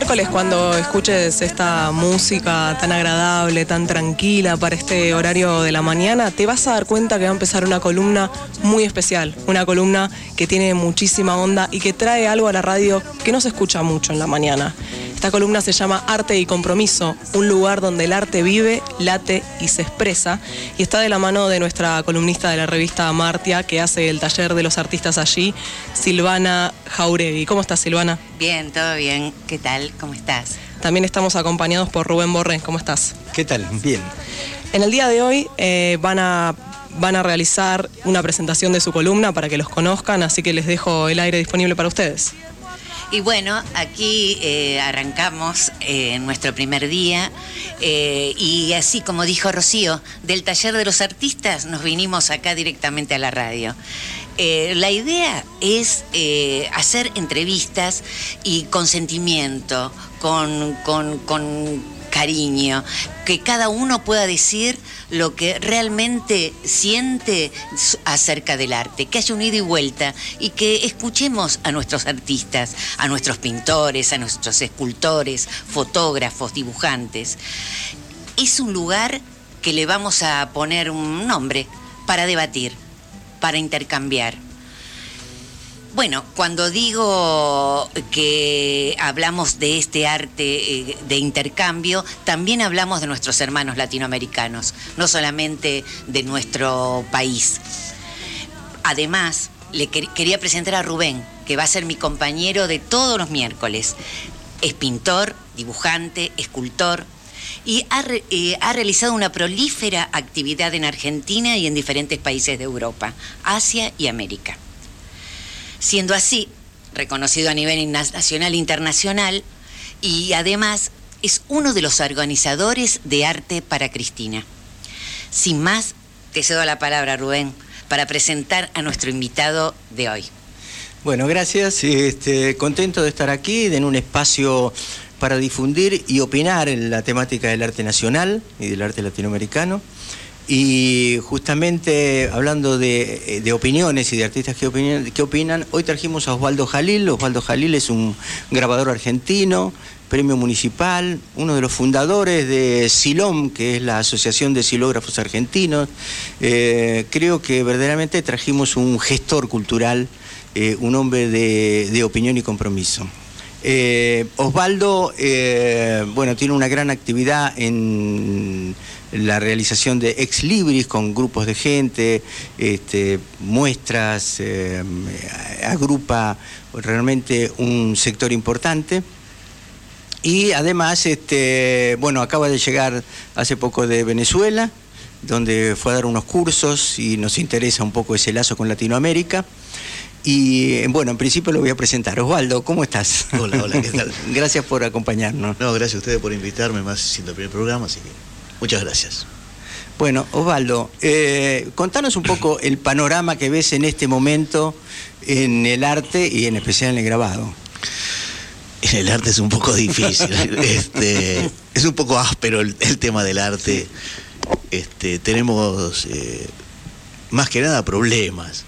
miércoles, cuando escuches esta música tan agradable, tan tranquila para este horario de la mañana, te vas a dar cuenta que va a empezar una columna muy especial, una columna que tiene muchísima onda y que trae algo a la radio que no se escucha mucho en la mañana. Esta columna se llama Arte y Compromiso, un lugar donde el arte vive, late y se expresa, y está de la mano de nuestra columnista de la revista Martia, que hace el taller de los artistas allí, Silvana Jauregui. ¿Cómo estás, Silvana? Bien, todo bien. ¿Qué tal? ¿Cómo estás? También estamos acompañados por Rubén Borré. ¿Cómo estás? ¿Qué tal? Bien. En el día de hoy van a realizar una presentación de su columna para que los conozcan, así que les dejo el aire disponible para ustedes. Y bueno, aquí arrancamos nuestro primer día y así como dijo Rocío, del taller de los artistas nos vinimos acá directamente a la radio. La idea es hacer entrevistas y con sentimiento, con cariño, que cada uno pueda decir lo que realmente siente acerca del arte, que haya un ida y vuelta y que escuchemos a nuestros artistas, a nuestros pintores, a nuestros escultores, fotógrafos, dibujantes. Es un lugar que le vamos a poner un nombre para debatir, para intercambiar. Bueno, cuando digo que hablamos de este arte de intercambio, también hablamos de nuestros hermanos latinoamericanos, no solamente de nuestro país. Además, quería presentar a Rubén, que va a ser mi compañero de todos los miércoles. Es pintor, dibujante, escultor, y ha realizado una prolífera actividad en Argentina y en diferentes países de Europa, Asia y América. Siendo así, reconocido a nivel nacional e internacional, y además es uno de los organizadores de Arte para Cristina. Sin más, te cedo la palabra, Rubén, para presentar a nuestro invitado de hoy. Bueno, gracias. Contento de estar aquí en un espacio para difundir y opinar en la temática del arte nacional y del arte latinoamericano. Y justamente hablando de opiniones y de artistas que opinan, hoy trajimos a Osvaldo Jalil. Osvaldo Jalil es un grabador argentino, premio municipal, uno de los fundadores de Silom, que es la Asociación de Silógrafos Argentinos. Creo que verdaderamente trajimos un gestor cultural, un hombre de opinión y compromiso. Osvaldo, bueno, tiene una gran actividad en la realización de ex libris con grupos de gente, muestras, agrupa realmente un sector importante. Y además, bueno, acaba de llegar hace poco de Venezuela, donde fue a dar unos cursos y nos interesa un poco ese lazo con Latinoamérica. Y bueno, en principio lo voy a presentar. Osvaldo, ¿cómo estás? Hola, ¿qué tal? Gracias por acompañarnos. No, gracias a ustedes por invitarme, más siendo el primer programa, así que muchas gracias. Bueno, Osvaldo, contanos un poco el panorama que ves en este momento en el arte y en especial en el grabado. En el arte es un poco difícil, es un poco áspero el tema del arte. Tenemos más que nada problemas.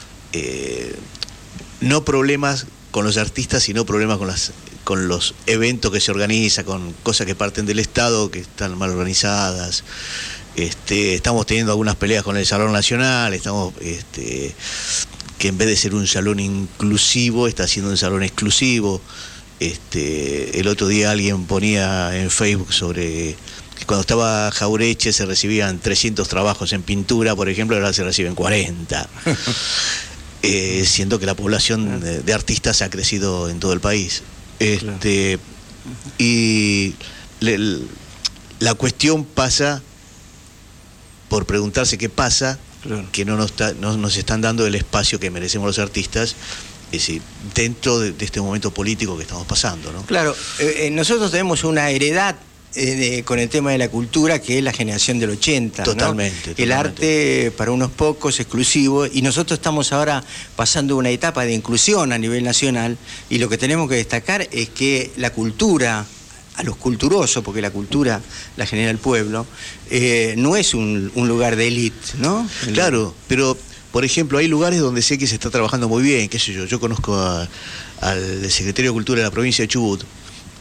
No problemas con los artistas, sino problemas con los eventos que se organizan, con cosas que parten del Estado, que están mal organizadas. Estamos teniendo algunas peleas con el Salón Nacional, que en vez de ser un salón inclusivo, está siendo un salón exclusivo. El otro día alguien ponía en Facebook sobre que cuando estaba Jaureche se recibían 300 trabajos en pintura, por ejemplo, ahora se reciben 40. Siendo que la población de artistas ha crecido en todo el país. Claro. Y la cuestión pasa por preguntarse qué pasa, claro, que no nos están dando el espacio que merecemos los artistas, es decir, dentro de este momento político que estamos pasando, ¿no? Claro, nosotros tenemos una heredad con el tema de la cultura, que es la generación del 80, totalmente, ¿no? El arte para unos pocos, exclusivo, y nosotros estamos ahora pasando una etapa de inclusión a nivel nacional, y lo que tenemos que destacar es que la cultura, a los culturosos, porque la cultura la genera el pueblo, no es un lugar de élite, ¿no? Claro, pero por ejemplo hay lugares donde sé que se está trabajando muy bien, qué sé yo conozco al secretario de Cultura de la provincia de Chubut,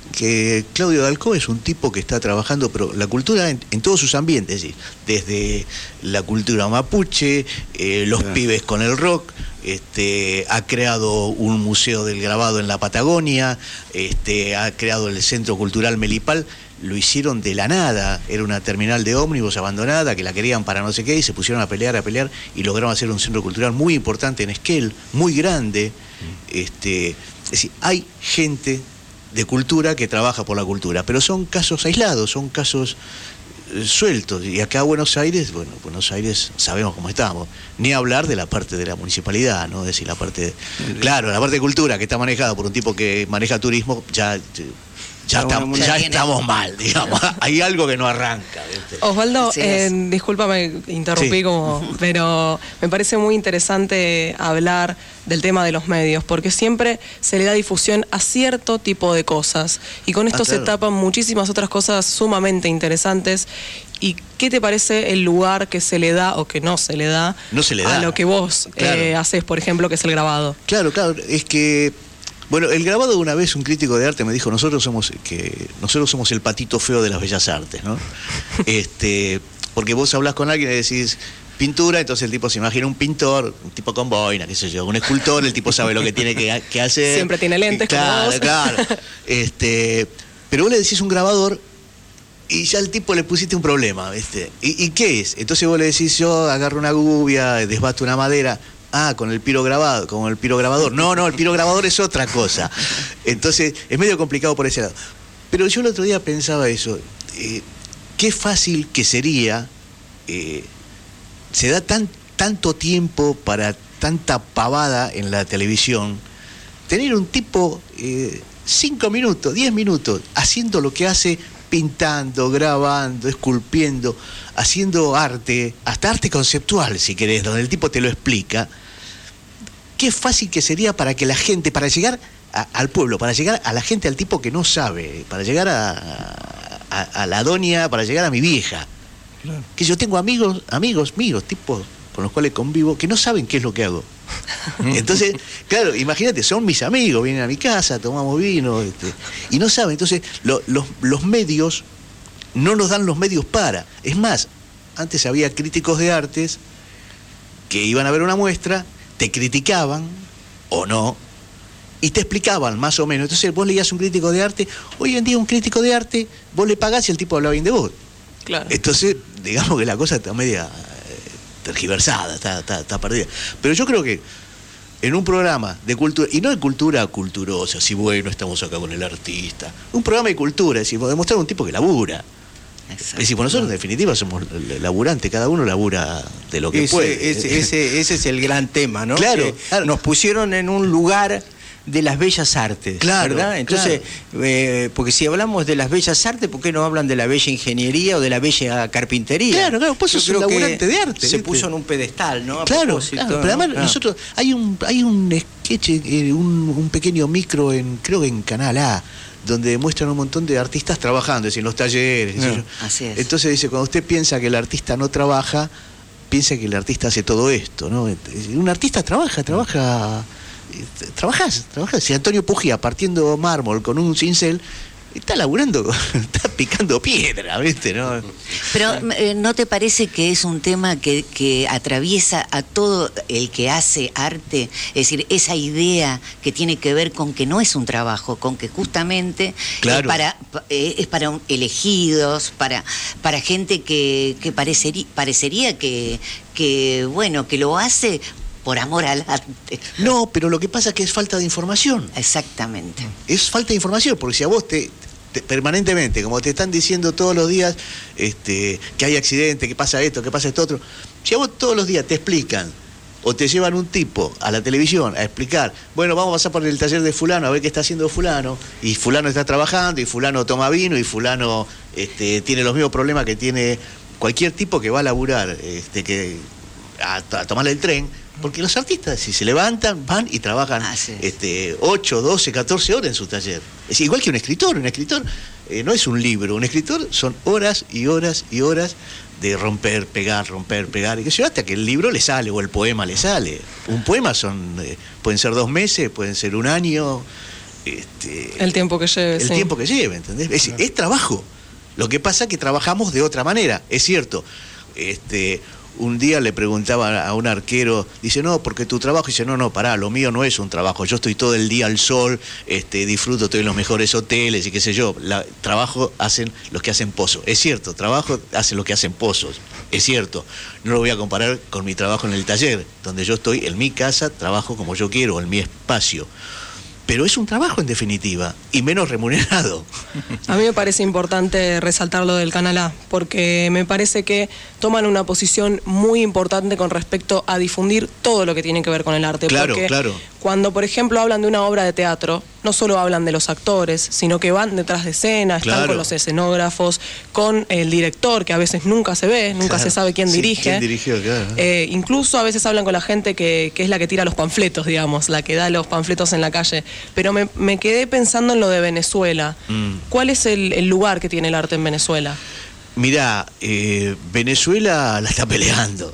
que Claudio Dalcó es un tipo que está trabajando, pero la cultura en todos sus ambientes, es decir, desde la cultura mapuche, los pibes con el rock, ha creado un museo del grabado en la Patagonia, ha creado el Centro Cultural Melipal. Lo hicieron de la nada, era una terminal de ómnibus abandonada que la querían para no sé qué y se pusieron a pelear y lograron hacer un centro cultural muy importante en Esquel, muy grande. Es decir, hay gente de cultura que trabaja por la cultura, pero son casos aislados, son casos sueltos. Y acá Buenos Aires, bueno, Buenos Aires sabemos cómo estamos. Ni hablar de la parte de la municipalidad, ¿no? Es decir, la parte de cultura que está manejada por un tipo que maneja turismo, ya estamos mal, digamos. Hay algo que no arranca, ¿viste? Osvaldo, discúlpame, interrumpí Sí. pero me parece muy interesante hablar del tema de los medios, porque siempre se le da difusión a cierto tipo de cosas, y con esto se claro. tapan muchísimas otras cosas sumamente interesantes. ¿Y qué te parece el lugar que se le da o que no se le da, a lo que vos haces, por ejemplo, que es el grabado? Claro, es que... Bueno, el grabado, una vez un crítico de arte me dijo, nosotros somos el patito feo de las bellas artes, ¿no? Porque vos hablás con alguien y decís pintura, entonces el tipo se imagina un pintor, un tipo con boina, qué sé yo, un escultor, el tipo sabe lo que tiene que hacer. Siempre tiene lentes, claro, como vos. Claro. Pero vos le decís un grabador y ya al tipo le pusiste un problema, ¿viste? ¿Y qué es? Entonces vos le decís, yo agarro una gubia, desbasto una madera. Con el pirograbador. No, el pirograbador es otra cosa. Entonces, es medio complicado por ese lado. Pero yo el otro día pensaba eso. Qué fácil que sería. Se da tanto tiempo para tanta pavada en la televisión. Tener un tipo 5 minutos, 10 minutos, haciendo lo que hace, pintando, grabando, esculpiendo, haciendo arte, hasta arte conceptual, si querés, donde el tipo te lo explica. Qué fácil que sería para que la gente, para llegar al pueblo, para llegar a la gente, al tipo que no sabe, para llegar a la doña, para llegar a mi vieja. Claro. Que yo tengo amigos míos, tipos con los cuales convivo, que no saben qué es lo que hago. Entonces, claro, imagínate, son mis amigos, vienen a mi casa, tomamos vino, y no saben. Entonces, los medios no nos dan los medios para. Es más, antes había críticos de artes que iban a ver una muestra, te criticaban o no, y te explicaban más o menos. Entonces, vos leías un crítico de arte, hoy en día un crítico de arte, vos le pagás y el tipo habla bien de vos. Claro. Entonces, digamos que la cosa está media tergiversada, está perdida. Pero yo creo que en un programa de cultura, y no de cultura culturosa, si bueno, estamos acá con el artista, un programa de cultura, es decir, demostrar un tipo que labura. Es decir, por nosotros en definitiva somos laburantes, cada uno labura de lo que puede. Ese es el gran tema, ¿no? Claro, claro. Nos pusieron en un lugar de las bellas artes, claro, ¿verdad? Entonces, claro. Porque si hablamos de las bellas artes, ¿por qué no hablan de la bella ingeniería o de la bella carpintería? Claro, pues sos un laburante de arte. Se puso en un pedestal, ¿no? Claro, pero además nosotros, hay un sketch, un pequeño micro creo que en Canal A, donde muestran un montón de artistas trabajando, es decir, en los talleres. Así es. Entonces dice, cuando usted piensa que el artista no trabaja, piensa que el artista hace todo esto, ¿no? Un artista trabajás. Si Antonio Pujía partiendo mármol con un cincel, está laburando, está picando piedra, ¿viste? ¿No? Pero ¿no te parece que es un tema que atraviesa a todo el que hace arte? Es decir, esa idea que tiene que ver con que no es un trabajo, con que justamente claro. es para elegidos, para gente que parecería que bueno, que lo hace por amor al arte. No, pero lo que pasa es que es falta de información. Exactamente. Es falta de información, porque si a vos permanentemente, como te están diciendo todos los días, que hay accidente, que pasa esto, que pasa esto otro, si a vos todos los días te explican, o te llevan un tipo a la televisión a explicar, bueno, vamos a pasar por el taller de fulano a ver qué está haciendo fulano, y fulano está trabajando, y fulano toma vino, y fulano tiene los mismos problemas que tiene cualquier tipo que va a laburar, a tomarle el tren. Porque los artistas, si se levantan, van y trabajan 8, 12, 14 horas en su taller. Es igual que un escritor. Un escritor no es un libro. Un escritor son horas y horas y horas de romper, pegar. Y que hasta que el libro le sale o el poema le sale. Un poema pueden ser 2 meses, pueden ser 1 año. el tiempo que lleve. El tiempo que lleve, ¿entendés? Es trabajo. Lo que pasa es que trabajamos de otra manera, es cierto. Un día le preguntaba a un arquero, dice, no, porque tu trabajo, dice, no, pará, lo mío no es un trabajo, yo estoy todo el día al sol, disfruto, estoy en los mejores hoteles y qué sé yo. Trabajo hacen los que hacen pozos. Es cierto, trabajo hacen los que hacen pozos, es cierto. No lo voy a comparar con mi trabajo en el taller, donde yo estoy en mi casa, trabajo como yo quiero, en mi espacio. Pero es un trabajo en definitiva, y menos remunerado. A mí me parece importante resaltar lo del Canal A, porque me parece que toman una posición muy importante con respecto a difundir todo lo que tiene que ver con el arte. Claro, porque claro. Cuando, por ejemplo, hablan de una obra de teatro, no solo hablan de los actores, sino que van detrás de escena, están Claro. con los escenógrafos, con el director, que a veces nunca se ve, nunca Claro. se sabe quién Sí, dirige. quién dirigió, claro. Incluso a veces hablan con la gente que es la que tira los panfletos, digamos, la que da los panfletos en la calle. Pero me quedé pensando en lo de Venezuela. ¿Cuál es el lugar que tiene el arte en Venezuela? Mirá, Venezuela la está peleando.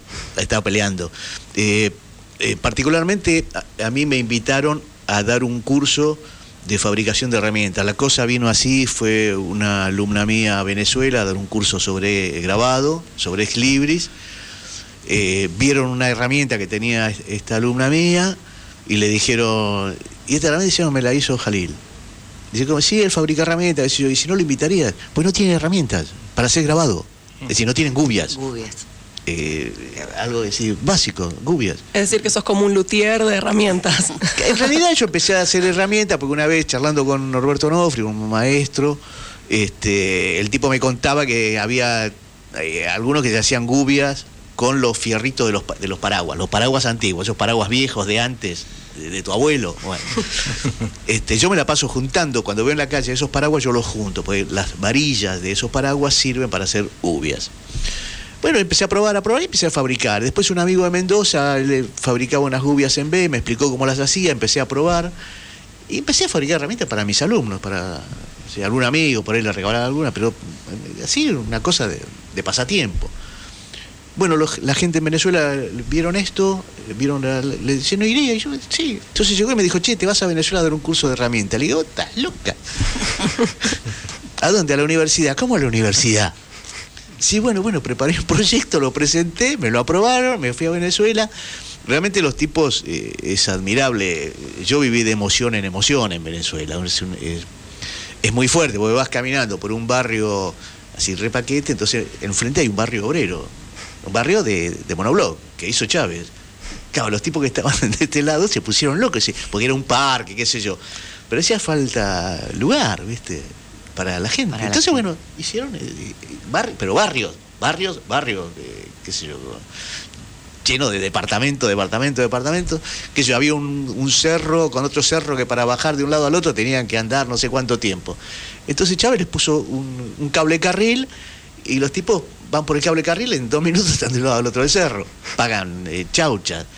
Particularmente a mí me invitaron a dar un curso de fabricación de herramientas. La cosa vino así, fue una alumna mía a Venezuela a dar un curso sobre grabado, sobre ex libris. Vieron una herramienta que tenía esta alumna mía y le dijeron, y esta herramienta me la hizo Jalil. Dice, como, sí, él fabrica herramientas. Dice, y si no lo invitaría, pues no tiene herramientas para hacer grabado. Es decir, no tienen gubias. Algo decir, básico, gubias. Es decir, que sos como un luthier de herramientas. En realidad yo empecé a hacer herramientas porque una vez charlando con Norberto Onofri, un maestro, el tipo me contaba que había algunos que se hacían gubias con los fierritos de los paraguas, los paraguas antiguos, esos paraguas viejos de antes, de tu abuelo. Bueno. Yo me la paso juntando, cuando veo en la calle esos paraguas yo los junto, porque las varillas de esos paraguas sirven para hacer gubias. Bueno, empecé a probar y empecé a fabricar. Después un amigo de Mendoza le fabricaba unas gubias en B, me explicó cómo las hacía, empecé a probar y empecé a fabricar herramientas para mis alumnos, para si algún amigo por ahí le regalaba alguna, pero así una cosa de pasatiempo. Bueno, la gente en Venezuela vieron esto, le decían, ¿no iría? Y yo, sí. Entonces llegó y me dijo, che, te vas a Venezuela a dar un curso de herramientas. Le digo, estás loca. ¿A dónde? A la universidad. ¿Cómo a la universidad? Sí, bueno, preparé un proyecto, lo presenté, me lo aprobaron, me fui a Venezuela. Realmente los tipos, es admirable. Yo viví de emoción en Venezuela. Es muy fuerte, porque vas caminando por un barrio así repaquete, entonces enfrente hay un barrio obrero, un barrio de monobloc, que hizo Chávez. Claro, los tipos que estaban de este lado se pusieron locos, porque era un parque, qué sé yo. Pero hacía falta lugar, ¿viste? Para la gente. Entonces, bueno, hicieron barrios, qué sé yo, lleno de departamento, qué sé yo, había un cerro con otro cerro que para bajar de un lado al otro tenían que andar no sé cuánto tiempo. Entonces Chávez les puso un cable carril y los tipos van por el cable carril, en 2 minutos están de un lado al otro del cerro, pagan chauchas.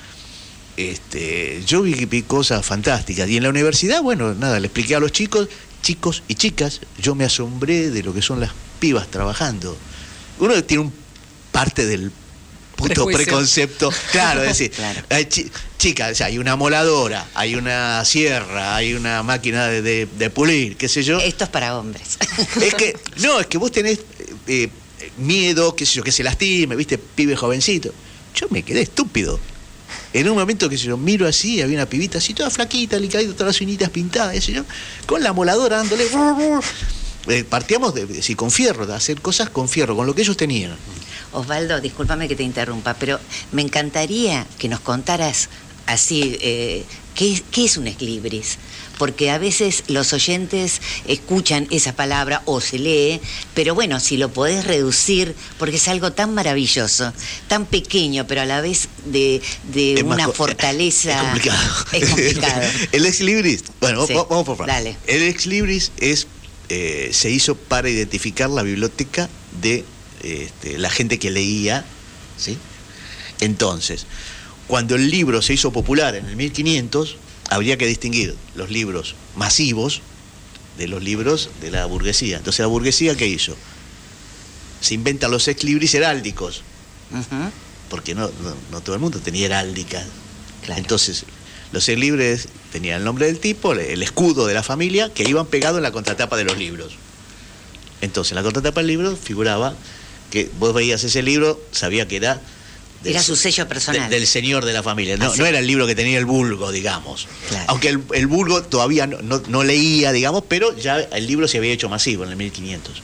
Yo vi cosas fantásticas. Y en la universidad, bueno, nada, le expliqué a los chicos y chicas, yo me asombré de lo que son las pibas trabajando. Uno tiene parte del puto preconcepto, claro, es decir, claro. Chicas, o sea, hay una moladora, hay una sierra, hay una máquina de pulir, qué sé yo. Esto es para hombres. Es que vos tenés miedo, qué sé yo, que se lastime, viste, pibe jovencito. Yo me quedé estúpido. En un momento que yo miro así, había una pibita así, toda flaquita, licadita, todas las uñitas pintadas, ese yo, con la moladora dándole. Partíamos con fierro, de hacer cosas con fierro, con lo que ellos tenían. Osvaldo, discúlpame que te interrumpa, pero me encantaría que nos contaras así, ¿qué es un ex libris? Porque a veces los oyentes escuchan esa palabra o se lee, pero bueno, si lo podés reducir, porque es algo tan maravilloso, tan pequeño, pero a la vez de una fortaleza. Es complicado. Es complicado. El ex libris, bueno, sí, vamos por partes. Dale. El ex libris se hizo para identificar la biblioteca de la gente que leía, ¿sí? Entonces, cuando el libro se hizo popular en el 1500, habría que distinguir los libros masivos de los libros de la burguesía. Entonces, ¿la burguesía qué hizo? Se inventan los ex libris heráldicos, porque no todo el mundo tenía heráldicas. Claro. Entonces, los ex libris tenía el nombre del tipo, el escudo de la familia, que iban pegado en la contratapa de los libros. Entonces, en la contratapa del libro figuraba que vos veías ese libro, sabía que era... Era su sello personal. Del señor de la familia. No era el libro que tenía el vulgo, digamos. Claro. Aunque el vulgo todavía no leía, digamos, pero ya el libro se había hecho masivo en el 1500.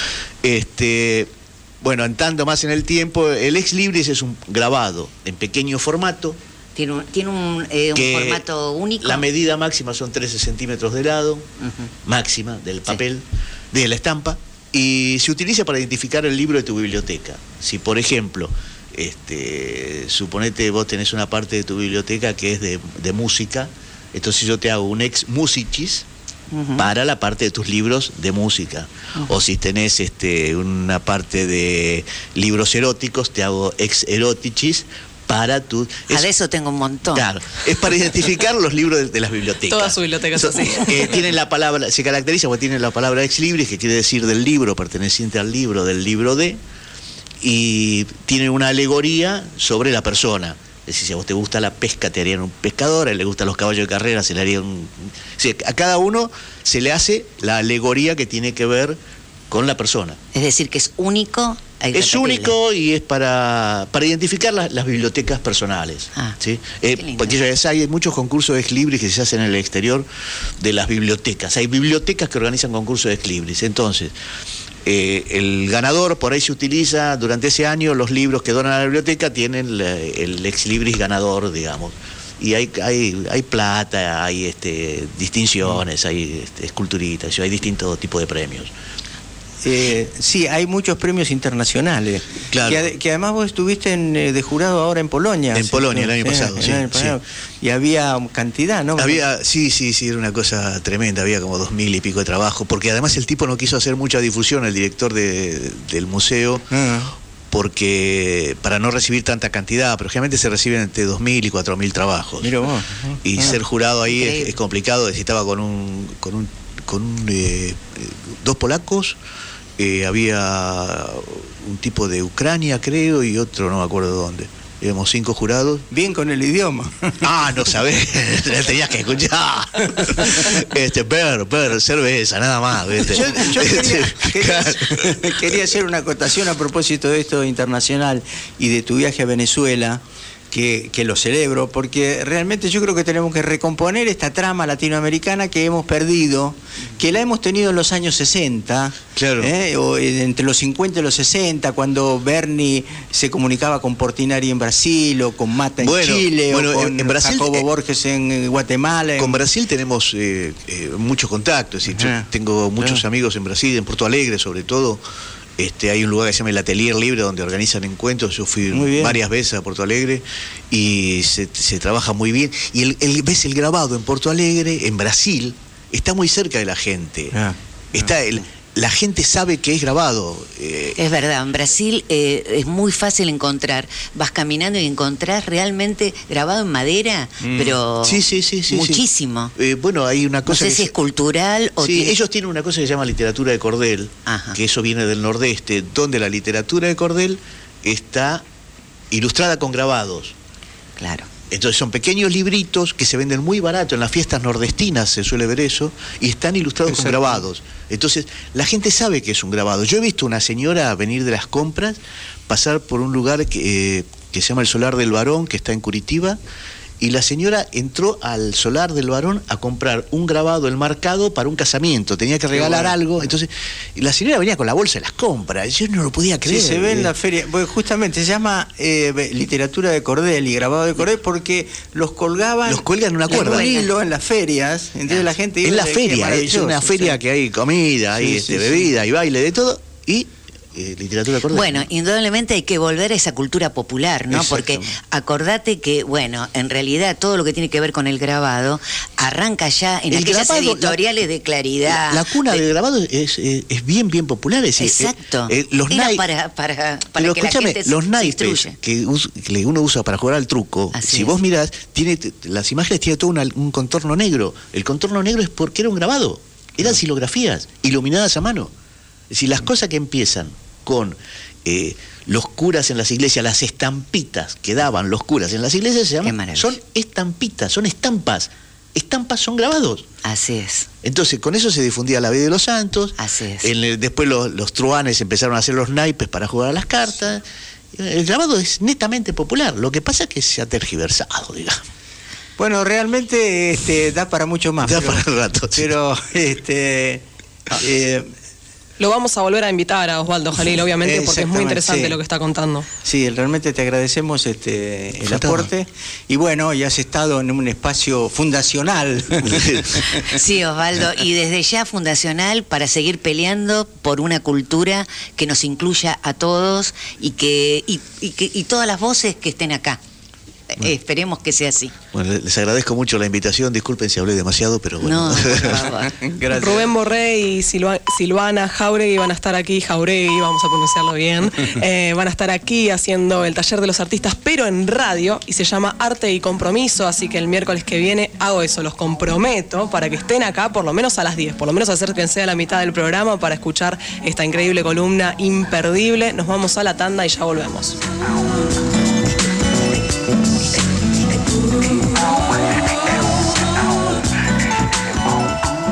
Bueno, andando más en el tiempo, el ex libris es un grabado en pequeño formato. Tiene un formato único. La medida máxima son 13 centímetros de lado, máxima del papel, de la estampa, y se utiliza para identificar el libro de tu biblioteca. Si, por ejemplo, suponete vos tenés una parte de tu biblioteca que es de música, entonces yo te hago un ex musicis para la parte de tus libros de música. O si tenés una parte de libros eróticos, te hago ex eroticis para tu... De eso tengo un montón. Claro, es para identificar los libros de las bibliotecas. Todas sus bibliotecas así. Tienen la palabra, se caracteriza porque tienen la palabra ex libris, que quiere decir del libro, perteneciente al libro, del libro de, y tienen una alegoría sobre la persona. Es decir, si a vos te gusta la pesca, te harían un pescador, a él le gustan los caballos de carrera, se le harían un... Sí, a cada uno se le hace la alegoría que tiene que ver con la persona. Es decir, que es único. Es único y es para identificar las bibliotecas personales. ¿Sí? Porque hay muchos concursos de ex libris que se hacen en el exterior de las bibliotecas. Hay bibliotecas que organizan concursos de ex libris. Entonces, el ganador, por ahí se utiliza durante ese año, los libros que donan a la biblioteca tienen el ex libris ganador, digamos. Y hay plata, hay distinciones, hay esculturitas, hay distintos tipos de premios. Sí, hay muchos premios internacionales. Claro. Que además vos estuviste de jurado ahora en Polonia. En Polonia, el año pasado, sí. Y había cantidad, ¿no? Sí, era una cosa tremenda, había como 2000 y pico de trabajo, porque además el tipo no quiso hacer mucha difusión, el director del museo, porque para no recibir tanta cantidad, pero generalmente se reciben entre 2000 y 4000 trabajos. Mira vos. Y ser jurado ahí es complicado, estaba con dos polacos, había un tipo de Ucrania, creo, y otro no me acuerdo dónde. Éramos 5 jurados. Bien con el idioma. No sabés, tenías que escuchar. Cerveza, nada más. Yo quería hacer una acotación a propósito de esto internacional y de tu viaje a Venezuela, que lo celebro, porque realmente yo creo que tenemos que recomponer esta trama latinoamericana que hemos perdido, que la hemos tenido en los años 60, claro. O entre los 50 y los 60, cuando Berni se comunicaba con Portinari en Brasil, o con Mata en Chile, o con en Brasil, Jacobo Borges en Guatemala. Con Brasil tenemos muchos contactos, yo tengo muchos amigos en Brasil, en Porto Alegre sobre todo. Hay un lugar que se llama el Atelier Libre donde organizan encuentros. Yo fui varias veces a Porto Alegre y se trabaja muy bien. Y ves el grabado en Porto Alegre, en Brasil, está muy cerca de la gente. La gente sabe que es grabado. Es verdad, en Brasil es muy fácil encontrar. Vas caminando y encontrás realmente grabado en madera, pero sí, muchísimo. Bueno, hay una cosa. No sé si es cultural o... Sí, ellos tienen una cosa que se llama literatura de cordel, que eso viene del nordeste, donde la literatura de cordel está ilustrada con grabados. Claro. Entonces son pequeños libritos que se venden muy barato, en las fiestas nordestinas se suele ver eso, y están ilustrados con grabados. Entonces la gente sabe que es un grabado. Yo he visto una señora venir de las compras, pasar por un lugar que se llama el Solar del Barón, que está en Curitiba, y la señora entró al Solar del Barón a comprar un grabado enmarcado para un casamiento, tenía que regalar algo, entonces la señora venía con la bolsa de las compras, yo no lo podía creer. Sí, se ve en la feria, pues justamente se llama literatura de cordel y grabado de cordel porque los colgaban, los cuelgan en una cuerda, un hilo en las ferias, entonces la gente iba. En la feria, es una feria que hay comida, hay bebida, hay baile, de todo, y literatura de cordel. Bueno, indudablemente hay que volver a esa cultura popular, ¿no? Porque acordate que, bueno, en realidad todo lo que tiene que ver con el grabado arranca ya en aquellas editoriales de Claridad. La cuna del grabado es bien popular. Exacto. Los para pero que la gente los naipes que uno usa para jugar al truco, si vos mirás, las imágenes tienen todo un contorno negro. El contorno negro es porque era un grabado. Eran silografías iluminadas a mano. Es decir, las cosas que empiezan con los curas en las iglesias, las estampitas que daban los curas en las iglesias son estampitas, son estampas. son grabados. Así es. Entonces, con eso se difundía la vida de los santos. Así es. Después los truhanes empezaron a hacer los naipes para jugar a las cartas. El grabado es netamente popular. Lo que pasa es que se ha tergiversado, digamos. Bueno, realmente da para mucho más. Da para el rato. Sí. Pero lo vamos a volver a invitar a Osvaldo Jalil, obviamente, porque es muy interesante, sí, lo que está contando. Sí, realmente te agradecemos el aporte. Y bueno, ya has estado en un espacio fundacional. Sí, Osvaldo, y desde ya fundacional para seguir peleando por una cultura que nos incluya a todos y todas las voces que estén acá. Bueno. Esperemos que sea así. Bueno, les agradezco mucho la invitación. Disculpen si hablé demasiado, pero bueno. No, por favor. Gracias. Rubén Borré y Silvana Jauregui van a estar aquí, Jauregui, vamos a pronunciarlo bien, van a estar aquí haciendo el taller de los artistas, pero en radio, y se llama Arte y Compromiso, así que el miércoles que viene hago eso, los comprometo para que estén acá por lo menos a las 10, por lo menos acérquense a la mitad del programa para escuchar esta increíble columna imperdible. Nos vamos a la tanda y ya volvemos.